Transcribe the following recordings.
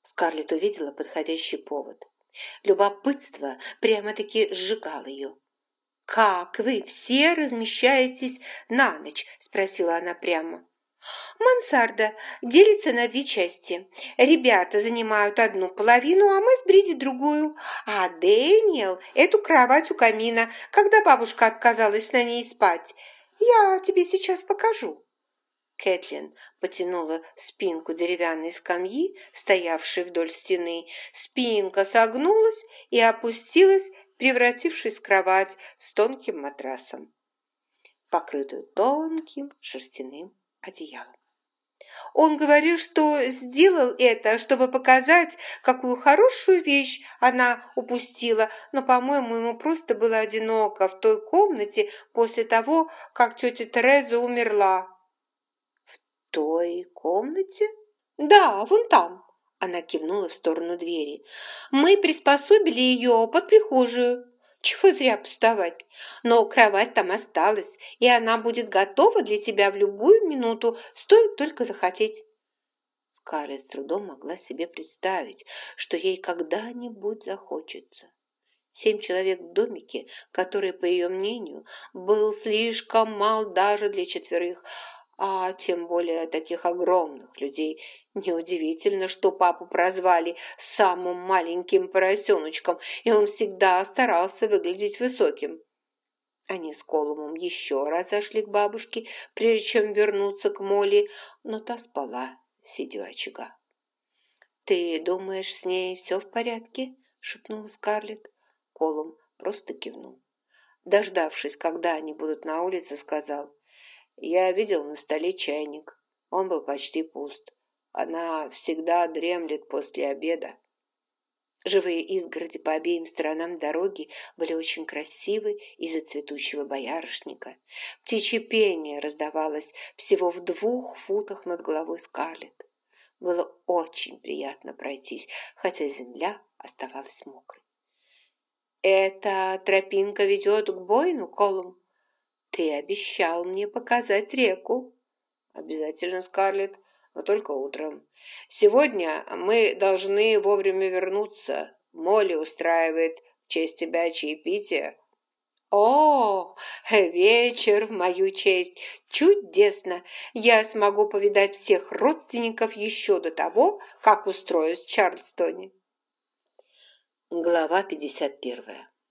Скарлетт увидела подходящий повод. Любопытство прямо-таки сжигало ее. «Как вы все размещаетесь на ночь?» – спросила она прямо. «Мансарда делится на две части. Ребята занимают одну половину, а мы с Бриди другую. А Дэниел эту кровать у камина, когда бабушка отказалась на ней спать. Я тебе сейчас покажу». Кэтлин потянула спинку деревянной скамьи, стоявшей вдоль стены. Спинка согнулась и опустилась, превратившись в кровать с тонким матрасом, покрытую тонким шерстяным одеялом. Он говорил, что сделал это, чтобы показать, какую хорошую вещь она упустила, но, по-моему, ему просто было одиноко в той комнате после того, как тетя Тереза умерла. «В той комнате?» «Да, вон там», — она кивнула в сторону двери. «Мы приспособили ее под прихожую. Чего зря пустовать? Но кровать там осталась, и она будет готова для тебя в любую минуту, стоит только захотеть». Скарлетт с трудом могла себе представить, что ей когда-нибудь захочется. 7 человек в домике, который, по ее мнению, был слишком мал даже для 4, а тем более таких огромных людей. Неудивительно, что папу прозвали самым маленьким поросеночком, и он всегда старался выглядеть высоким. Они с Колумом еще раз зашли к бабушке, прежде чем вернуться к Молли, но та спала, сидя у очага. «Ты думаешь, с ней все в порядке?» — шепнула Скарлетт. Колум просто кивнул. Дождавшись, когда они будут на улице, сказал: «Я видел на столе чайник. Он был почти пуст. Она всегда дремлет после обеда». Живые изгороди по обеим сторонам дороги были очень красивы из-за цветущего боярышника. Птичье пение раздавалось всего в 2 футах над головой Скарлетт. Было очень приятно пройтись, хотя земля оставалась мокрой. «Эта тропинка ведет к Бойну, Колум? Ты обещал мне показать реку». «Обязательно, Скарлетт, но только утром. Сегодня мы должны вовремя вернуться. Молли устраивает в честь тебя чаепитие». «О, вечер в мою честь! Чудесно! Я смогу повидать всех родственников еще до того, как устроюсь в Чарльстоне». Глава 51.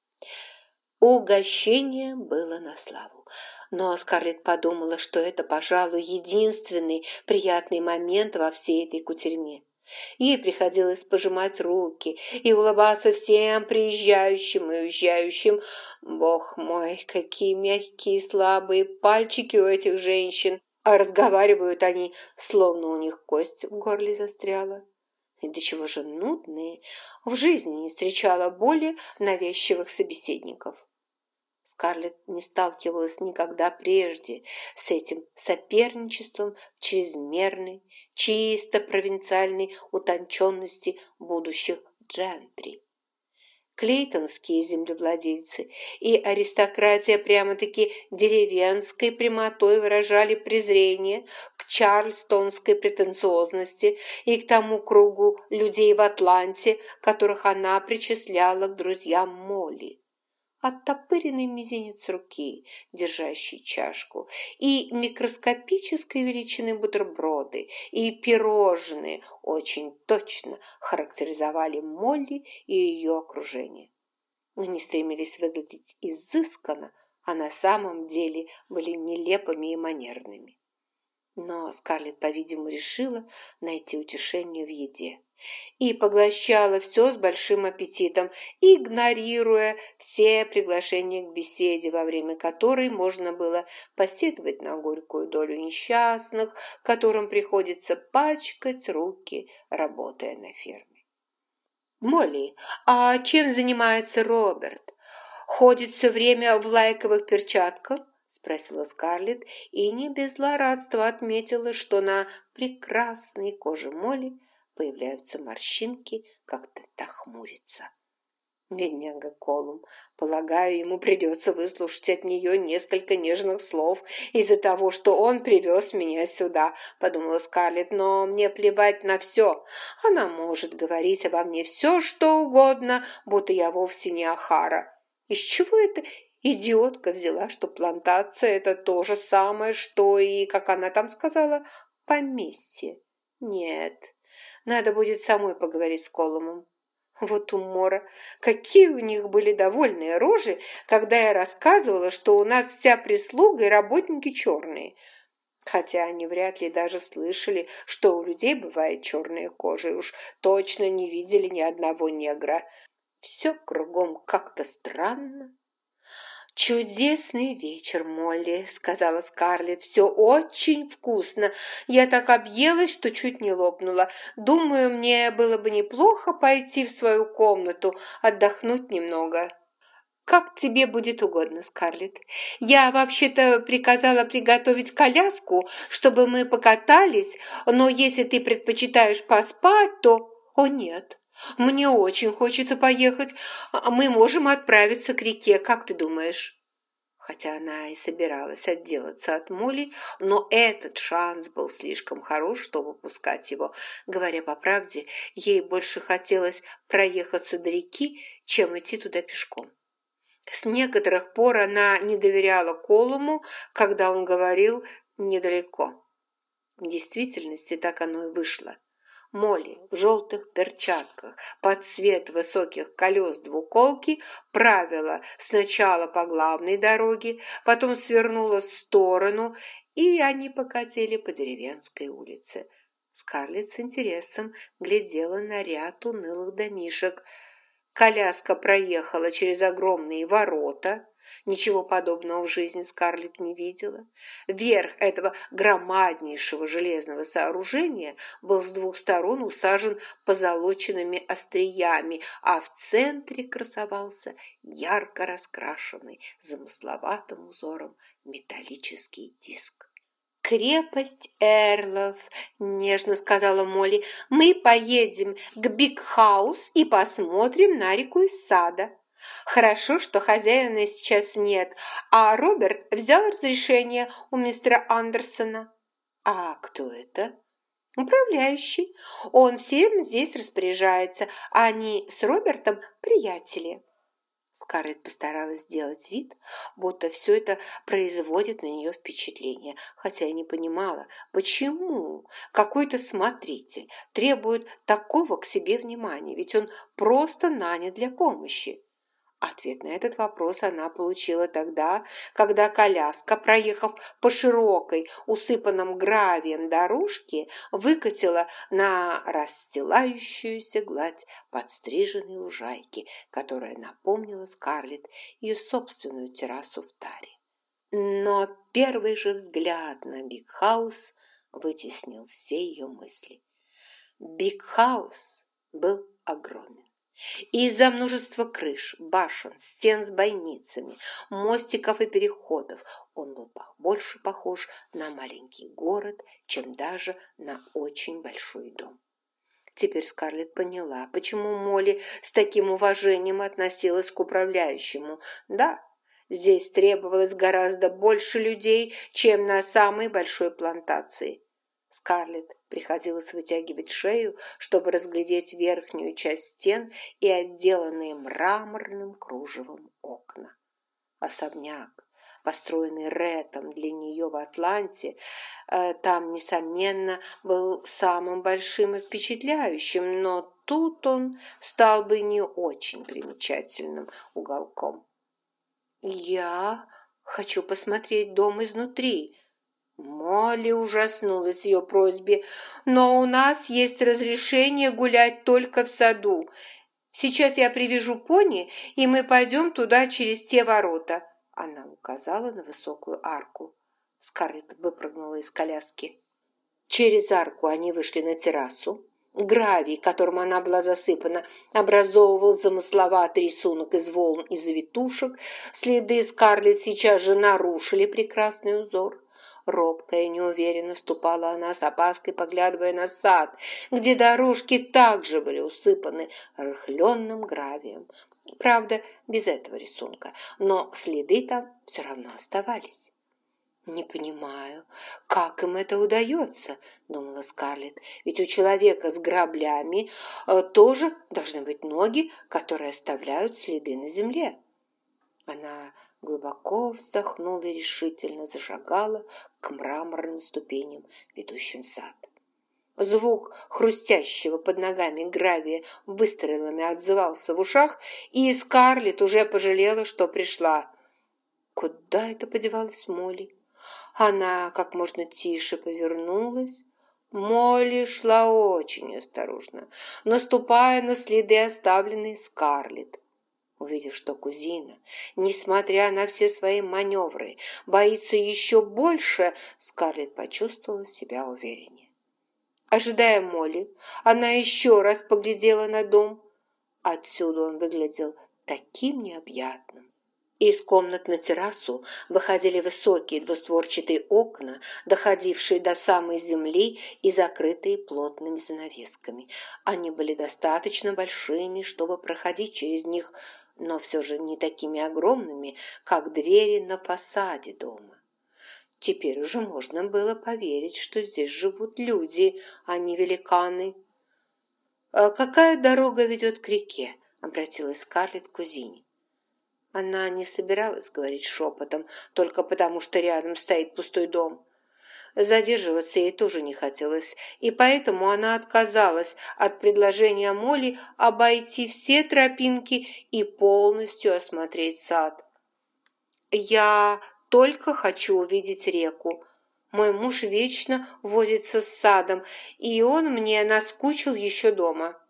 Угощение было на славу, но Скарлетт подумала, что это, пожалуй, единственный приятный момент во всей этой кутерьме. Ей приходилось пожимать руки и улыбаться всем приезжающим и уезжающим. Бог мой, какие мягкие и слабые пальчики у этих женщин! А разговаривают они, словно у них кость в горле застряла. И до чего же нудные! В жизни не встречала более навязчивых собеседников. Скарлетт не сталкивалась никогда прежде с этим соперничеством в чрезмерной, чисто провинциальной утонченности будущих джентри. Клейтонские землевладельцы и аристократия прямо-таки деревенской прямотой выражали презрение к чарльстонской претенциозности и к тому кругу людей в Атланте, которых она причисляла к друзьям Молли. Оттопыренный мизинец руки, держащий чашку, и микроскопической величины бутерброды, и пирожные очень точно характеризовали Молли и ее окружение. Они стремились выглядеть изысканно, а на самом деле были нелепыми и манерными. Но Скарлетт, по-видимому, решила найти утешение в еде и поглощала все с большим аппетитом, игнорируя все приглашения к беседе, во время которой можно было посетовать на горькую долю несчастных, которым приходится пачкать руки, работая на ферме. «Молли, а чем занимается Роберт? Ходит все время в лайковых перчатках?» — спросила Скарлетт, и не без злорадства отметила, что на прекрасной коже Молли появляются морщинки, как-то та хмурится. Бедняга Колум. Полагаю, ему придется выслушать от нее несколько нежных слов из-за того, что он привез меня сюда, подумала Скарлетт, но мне плевать на все. Она может говорить обо мне все, что угодно, будто я вовсе не Охара. Из чего эта идиотка взяла, что плантация – это то же самое, что и, как она там сказала, поместье? Нет, надо будет самой поговорить с Колумом. Вот умора! Какие у них были довольные рожи, когда я рассказывала, что у нас вся прислуга и работники черные. Хотя они вряд ли даже слышали, что у людей бывает черная кожа, и уж точно не видели ни одного негра. Все кругом как-то странно. «Чудесный вечер, Молли», — сказала Скарлетт. «Все очень вкусно. Я так объелась, что чуть не лопнула. Думаю, мне было бы неплохо пойти в свою комнату, отдохнуть немного». «Как тебе будет угодно, Скарлетт. Я вообще-то приказала приготовить коляску, чтобы мы покатались, но если ты предпочитаешь поспать, то...» «О, нет, мне очень хочется поехать. Мы можем отправиться к реке, как ты думаешь?» Хотя она и собиралась отделаться от Молли, но этот шанс был слишком хорош, чтобы упускать его. Говоря по правде, ей больше хотелось проехаться до реки, чем идти туда пешком. С некоторых пор она не доверяла Колуму, когда он говорил «недалеко». В действительности так оно и вышло. Молли в желтых перчатках под цвет высоких колес двуколки правила сначала по главной дороге, потом свернула в сторону, и они покатили по деревенской улице. Скарлетт с интересом глядела на ряд унылых домишек. Коляска проехала через огромные ворота. Ничего подобного в жизни Скарлетт не видела. Верх этого громаднейшего железного сооружения был с двух сторон усажен позолоченными остриями, а в центре красовался ярко раскрашенный замысловатым узором металлический диск. «Крепость Эрлов», – нежно сказала Молли. «Мы поедем к Биг-хаус и посмотрим на реку из сада. Хорошо, что хозяина сейчас нет, а Роберт взял разрешение у мистера Андерсона». «А кто это?» «Управляющий. Он всем здесь распоряжается, а они с Робертом приятели». Скарлетт постаралась сделать вид, будто все это производит на нее впечатление, хотя и не понимала, почему какой-то смотритель требует такого к себе внимания, ведь он просто нанят для помощи. Ответ на этот вопрос она получила тогда, когда коляска, проехав по широкой, усыпанном гравием дорожке, выкатила на расстилающуюся гладь подстриженной лужайки, которая напомнила Скарлетт ее собственную террасу в таре. Но первый же взгляд на Биг-хаус вытеснил все ее мысли. Биг-хаус был огромен. Из-за множества крыш, башен, стен с бойницами, мостиков и переходов он был больше похож на маленький город, чем даже на очень большой дом. Теперь Скарлетт поняла, почему Молли с таким уважением относилась к управляющему. Да, здесь требовалось гораздо больше людей, чем на самой большой плантации. Скарлетт приходилось вытягивать шею, чтобы разглядеть верхнюю часть стен и отделанные мраморным кружевом окна. Особняк, построенный Рэтом для нее в Атланте, там, несомненно, был самым большим и впечатляющим, но тут он стал бы не очень примечательным уголком. «Я хочу посмотреть дом изнутри», Молли ужаснулась ее просьбе. «Но у нас есть разрешение гулять только в саду. Сейчас я привяжу пони, и мы пойдем туда через те ворота». Она указала на высокую арку. Скарлетт выпрыгнула из коляски. Через арку они вышли на террасу. Гравий, которым она была засыпана, образовывал замысловатый рисунок из волн и завитушек. Следы Скарлетт сейчас же нарушили прекрасный узор. Робко и неуверенно ступала она с опаской, поглядывая на сад, где дорожки также были усыпаны рыхленным гравием. Правда, без этого рисунка, но следы там все равно оставались. «Не понимаю, как им это удается?» – думала Скарлетт. «Ведь у человека с граблями тоже должны быть ноги, которые оставляют следы на земле». Она глубоко вздохнула и решительно зашагала к мраморным ступеням, ведущим в сад. Звук хрустящего под ногами гравия выстрелами отзывался в ушах, и Скарлетт уже пожалела, что пришла. Куда это подевалась Молли? Она как можно тише повернулась. Молли шла очень осторожно, наступая на следы, оставленные Скарлетт. Увидев, что кузина, несмотря на все свои маневры, боится еще больше, Скарлетт почувствовала себя увереннее. Ожидая Молли, она еще раз поглядела на дом. Отсюда он выглядел таким необъятным. Из комнат на террасу выходили высокие двустворчатые окна, доходившие до самой земли и закрытые плотными занавесками. Они были достаточно большими, чтобы проходить через них, но все же не такими огромными, как двери на фасаде дома. Теперь уже можно было поверить, что здесь живут люди, а не великаны. «Какая дорога ведет к реке?» — обратилась Скарлетт к кузине. Она не собиралась говорить шепотом, только потому, что рядом стоит пустой дом. Задерживаться ей тоже не хотелось, и поэтому она отказалась от предложения Молли обойти все тропинки и полностью осмотреть сад. «Я только хочу увидеть реку. Мой муж вечно возится с садом, и он мне наскучил еще дома».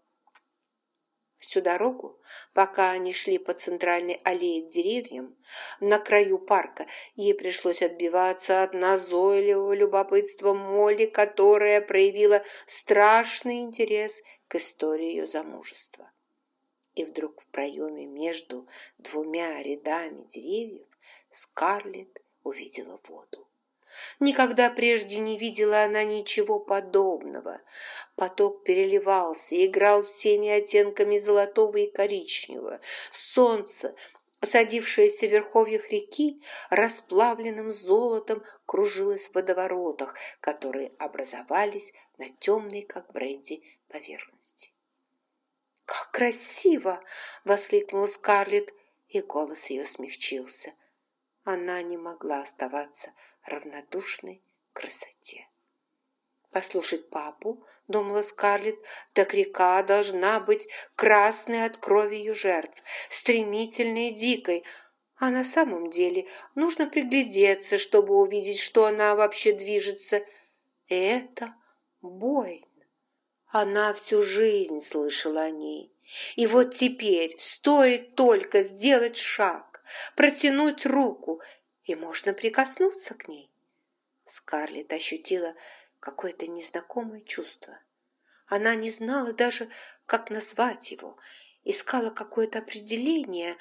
Всю дорогу, пока они шли по центральной аллее к деревьям, на краю парка, ей пришлось отбиваться от назойливого любопытства Молли, которая проявила страшный интерес к истории ее замужества. И вдруг в проеме между двумя рядами деревьев Скарлетт увидела воду. Никогда прежде не видела она ничего подобного. Поток переливался, играл всеми оттенками золотого и коричневого. Солнце, садившееся в верховьях реки, расплавленным золотом кружилось в водоворотах, которые образовались на темной, как бренди, поверхности. «Как красиво!» — воскликнула Скарлетт, и голос ее смягчился. Она не могла оставаться равнодушной к красоте. «Послушать папу, — думала Скарлетт, — так река должна быть красной от крови ее жертв, стремительной и дикой, а на самом деле нужно приглядеться, чтобы увидеть, что она вообще движется. Это Бойн. Она всю жизнь слышала о ней, и вот теперь стоит только сделать шаг, протянуть руку, и можно прикоснуться к ней. Скарлетт ощутила какое-то незнакомое чувство. Она не знала даже, как назвать его, искала какое-то определение.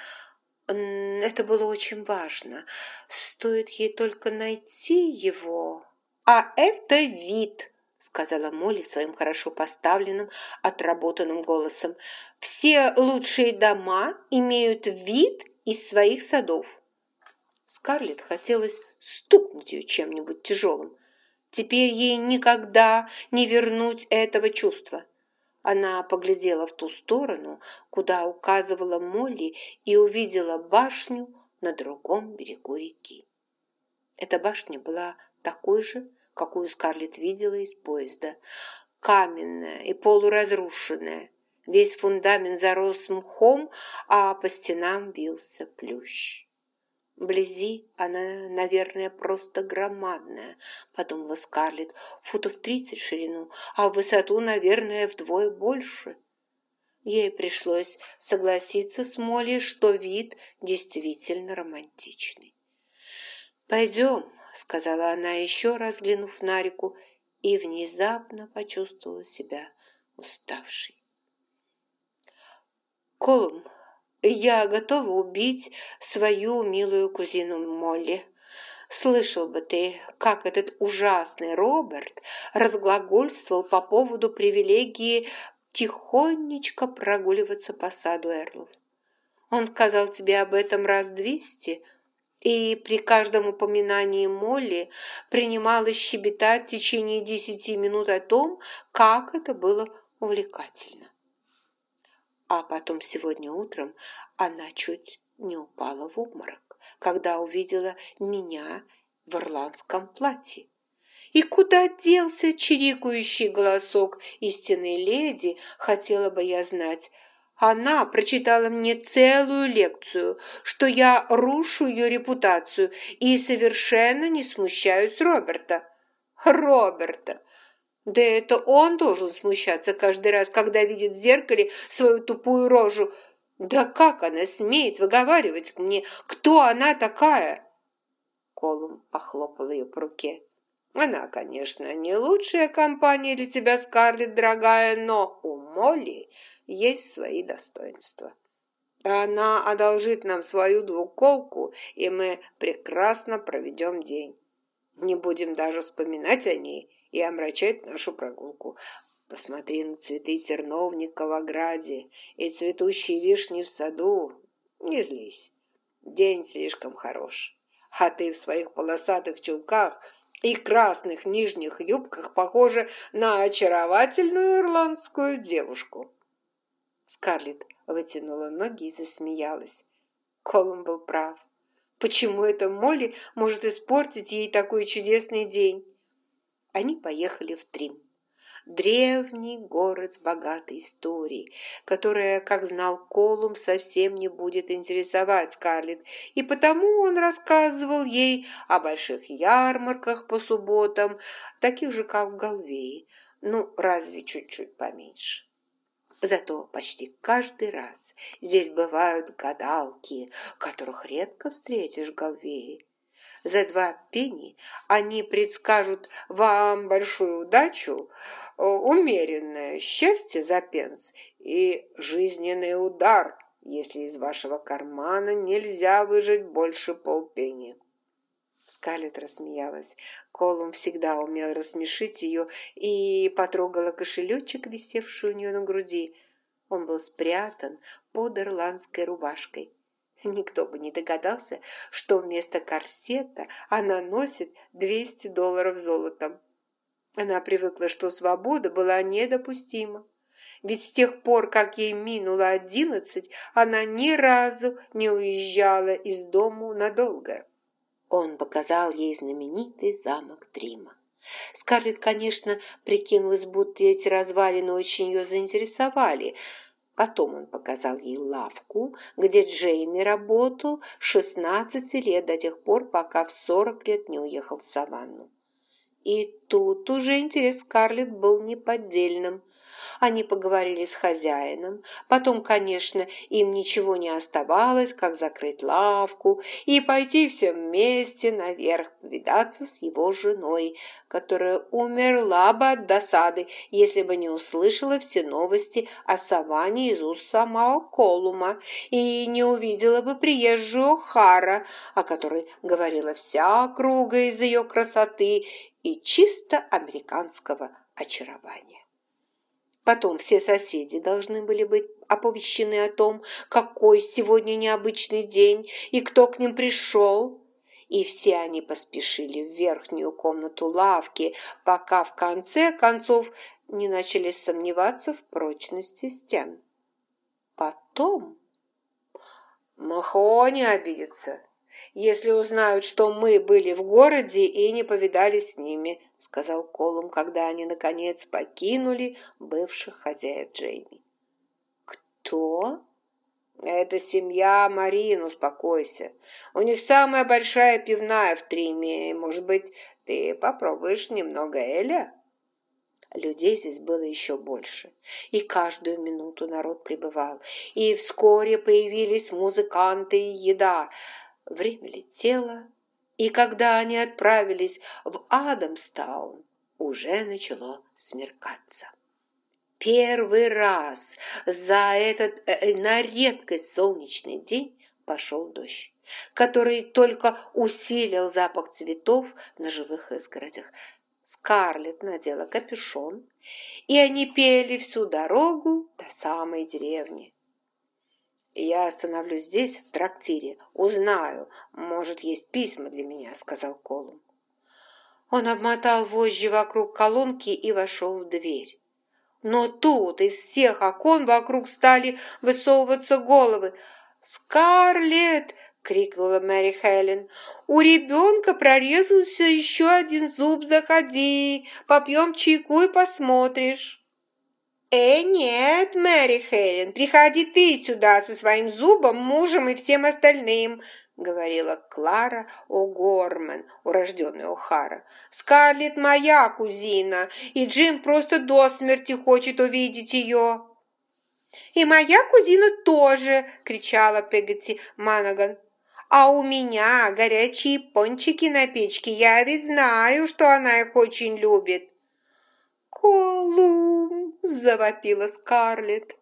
Это было очень важно. Стоит ей только найти его. «А это вид!» — сказала Молли своим хорошо поставленным, отработанным голосом. «Все лучшие дома имеют вид из своих садов». Скарлетт хотелось стукнуть ее чем-нибудь тяжелым. Теперь ей никогда не вернуть этого чувства. Она поглядела в ту сторону, куда указывала Молли, и увидела башню на другом берегу реки. Эта башня была такой же, какую Скарлетт видела из поезда, каменная и полуразрушенная. Весь фундамент зарос мхом, а по стенам вился плющ. Вблизи она, наверное, просто громадная, подумала Скарлетт, футов 30 в ширину, а в высоту, наверное, вдвое больше. Ей пришлось согласиться с Молли, что вид действительно романтичный. «Пойдем», — сказала она, еще раз взглянув на реку, и внезапно почувствовала себя уставшей. «Колум, я готова убить свою милую кузину Молли. Слышал бы ты, как этот ужасный Роберт разглагольствовал по поводу привилегии тихонечко прогуливаться по саду Эрлов. Он сказал тебе об этом раз 200, и при каждом упоминании Молли принималось щебетать в течение 10 минут о том, как это было увлекательно. А потом сегодня утром она чуть не упала в обморок, когда увидела меня в ирландском платье. И куда делся чирикающий голосок истинной леди, хотела бы я знать. Она прочитала мне целую лекцию, что я рушу ее репутацию и совершенно не смущаюсь Роберта. Роберта! Да это он должен смущаться каждый раз, когда видит в зеркале свою тупую рожу. Да как она смеет выговаривать мне, кто она такая? Колум похлопал ее по руке. Она, конечно, не лучшая компания для тебя, Скарлетт, дорогая, но у Молли есть свои достоинства. Она одолжит нам свою двуколку, и мы прекрасно проведем день. Не будем даже вспоминать о ней и омрачать нашу прогулку. Посмотри на цветы терновника в ограде и цветущие вишни в саду. Не злись. День слишком хорош. А ты в своих полосатых чулках и красных нижних юбках похожа на очаровательную ирландскую девушку. Скарлетт вытянула ноги и засмеялась. Колум был прав. Почему это Молли может испортить ей такой чудесный день? Они поехали в Трим. Древний город с богатой историей, которая, как знал Колум, совсем не будет интересовать Скарлетт, и потому он рассказывал ей о больших ярмарках по субботам, таких же, как в Галвее, ну, разве чуть-чуть поменьше. Зато почти каждый раз здесь бывают гадалки, которых редко встретишь в Галвее. За 2 пенни они предскажут вам большую удачу, умеренное счастье за пенс и жизненный удар, если из вашего кармана нельзя выжать больше полпенни. Скарлетт рассмеялась. Колум всегда умел рассмешить ее и потрогала кошелечек, висевший у нее на груди. Он был спрятан под ирландской рубашкой. Никто бы не догадался, что вместо корсета она носит $200 золотом. Она привыкла, что свобода была недопустима. Ведь с тех пор, как ей минуло 11, она ни разу не уезжала из дому надолго. Он показал ей знаменитый замок Трима. Скарлетт, конечно, прикинулась, будто эти развалины очень ее заинтересовали. Потом он показал ей лавку, где Джейми работал 16 лет до тех пор, пока в 40 лет не уехал в саванну. И тут уже интерес Скарлетт был неподдельным. Они поговорили с хозяином. Потом, конечно, им ничего не оставалось, как закрыть лавку и пойти все вместе наверх повидаться с его женой, которая умерла бы от досады, если бы не услышала все новости о саванне из уст самого Колума и не увидела бы приезжую О'Хара, о которой говорила вся округа из ее красоты и чисто американского очарования. Потом все соседи должны были быть оповещены о том, какой сегодня необычный день и кто к ним пришел. И все они поспешили в верхнюю комнату лавки, пока в конце концов не начали сомневаться в прочности стен. Потом Махони обидится, если узнают, что мы были в городе и не повидались с ними, сказал Колум, когда они, наконец, покинули бывших хозяев Джейми. Кто? Это семья Марин, успокойся. У них самая большая пивная в Триме. Может быть, ты попробуешь немного эля? Людей здесь было еще больше, и каждую минуту народ прибывал, и вскоре появились музыканты и еда. Время летело, и когда они отправились в Адамстаун, уже начало смеркаться. Первый раз за этот на редкость солнечный день пошел дождь, который только усилил запах цветов на живых изгородях. Скарлетт надела капюшон, и они пели всю дорогу до самой деревни. «Я остановлюсь здесь, в трактире, узнаю, может, есть письма для меня», — сказал Колум. Он обмотал вожжи вокруг колонки и вошел в дверь. Но тут из всех окон вокруг стали высовываться головы. «Скарлетт!» — крикнула Мэри Хелен. «У ребенка прорезался еще один зуб, заходи, попьем чайку и посмотришь». Нет, Мэри Хелен, приходи ты сюда со своим зубом, мужем и всем остальным», — говорила Клара О'Гормен, урожденная О'Хара. «Скарлетт моя кузина, и Джим просто до смерти хочет увидеть ее». «И моя кузина тоже!» — кричала Пегати Манаган. «А у меня горячие пончики на печке, я ведь знаю, что она их очень любит». «Колум!» — завопила Скарлетт.